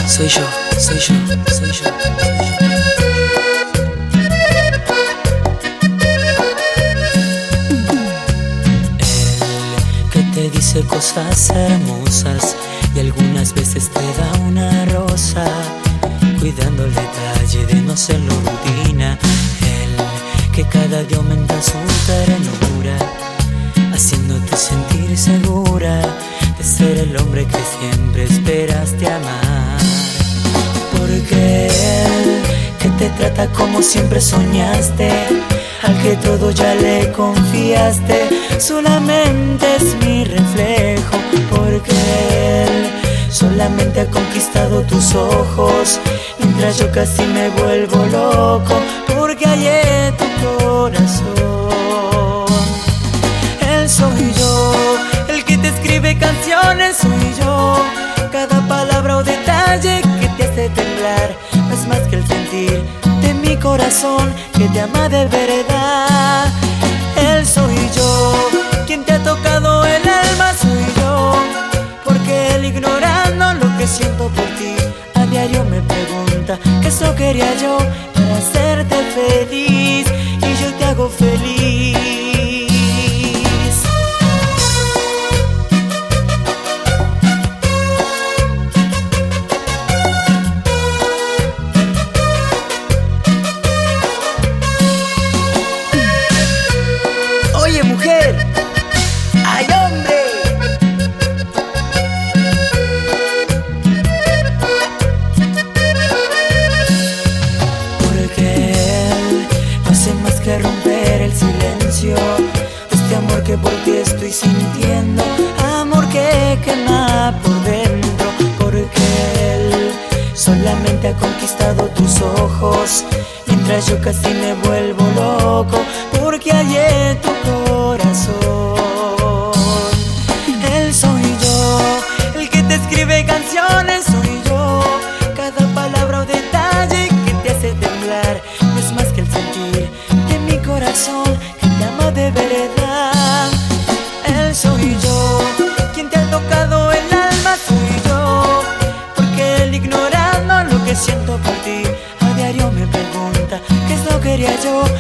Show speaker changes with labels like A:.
A: Soy yo, soy yo, soy yo. Él que te dice cosas hermosas y algunas veces te da una rosa, cuidando el detalle de no serlo rutina. Él que cada día aumenta su ternura, haciéndote sentir segura de ser el hombre que siempre esperaste amar. Porque él que te trata como siempre soñaste, al que todo ya le confiaste, solamente es mi reflejo. Porque él solamente ha conquistado tus ojos, mientras yo casi me vuelvo loco, porque hay en tu corazón. Él soy yo, el que te escribe canciones soy yo, cada palabra o detalle que te hace temblar no es más que el sentir de mi corazón que te ama de verdad. Él soy yo, quien te ha tocado el alma soy yo, porque él ignorando lo que siento por ti, a diario me pregunta que eso quería yo para hacerte feliz, y yo te hago feliz. Oye mujer, ay hombre, porque él no hace más que romper el silencio de este amor que por ti estoy sintiendo, amor que quema por dentro. Porque él solamente ha conquistado tus ojos, mientras yo casi me vuelvo loco, porque hay en tu corazón. Él soy yo, el que te escribe canciones soy yo, cada palabra o detalle que te hace temblar no es más que el sentir de mi corazón que te ama de verdad. Él soy yo, quien te ha tocado el alma soy yo, porque él ignorando lo que siento por ti, a diario me pregunta qué es lo que quería yo